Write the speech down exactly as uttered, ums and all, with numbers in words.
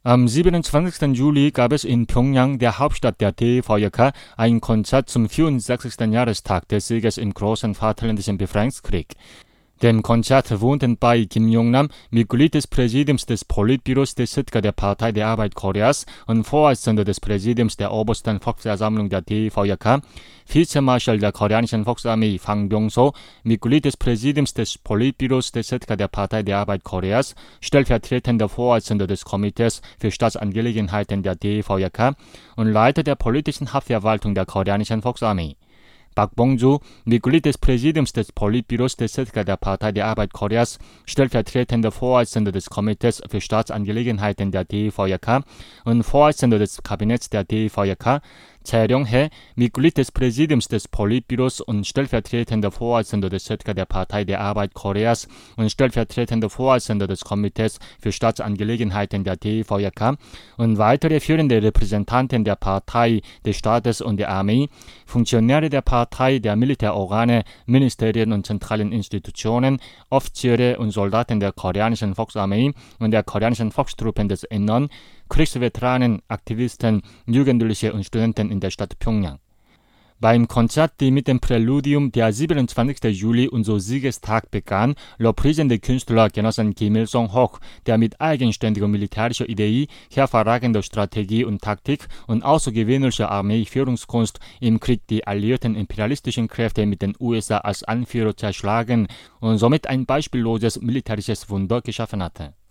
Am siebenundzwanzigsten Juli gab es in Pjöngjang, der Hauptstadt der D V J K, ein Konzert zum vierundsechzigsten Jahrestag des Sieges im großen Vaterländischen Befreiungskrieg. Dem Konzert wohnten bei Kim Yong-nam, Mitglied des Präsidiums des Politbüros des Sitka der Partei der Arbeit Koreas und Vorsitzender des Präsidiums der Obersten Volksversammlung der D V J K, Vizemarschall der Koreanischen Volksarmee Fang Byung-so, Mitglied des Präsidiums des Politbüros des Sitka der Partei der Arbeit Koreas, stellvertretender Vorsitzender des Komitees für Staatsangelegenheiten der D V J K und Leiter der politischen Hauptverwaltung der Koreanischen Volksarmee. Park Bong-ju, Mitglied des Präsidiums des Politbüros des Sitka der Partei der Arbeit Koreas, stellvertretender Vorsitzender des Komitees für Staatsangelegenheiten der D V J K und Vorsitzender des Kabinetts der D V J K, Chae Ryong-hae, Mitglied des Präsidiums des Politbüros und stellvertretender Vorsitzender des Sitka der Partei der Arbeit Koreas und stellvertretender Vorsitzender des Komitees für Staatsangelegenheiten der D V J K und weitere führende Repräsentanten der Partei, des Staates und der Armee, Funktionäre der Partei, der Militärorgane, Ministerien und zentralen Institutionen, Offiziere und Soldaten der Koreanischen Volksarmee und der Koreanischen Volkstruppen des Innern, Kriegsveteranen, Aktivisten, Jugendliche und Studenten in der Stadt Pjöngjang. Beim Konzert, die mit dem Präludium der siebenundzwanzigsten Juli, unser Siegestag, begann, lobprisen der Künstler Genossen Kim Il-sung hoch, der mit eigenständiger militärischer Idee, hervorragender Strategie und Taktik und außergewöhnlicher Armeeführungskunst im Krieg die alliierten imperialistischen Kräfte mit den U S A als Anführer zerschlagen und somit ein beispielloses militärisches Wunder geschaffen hatte.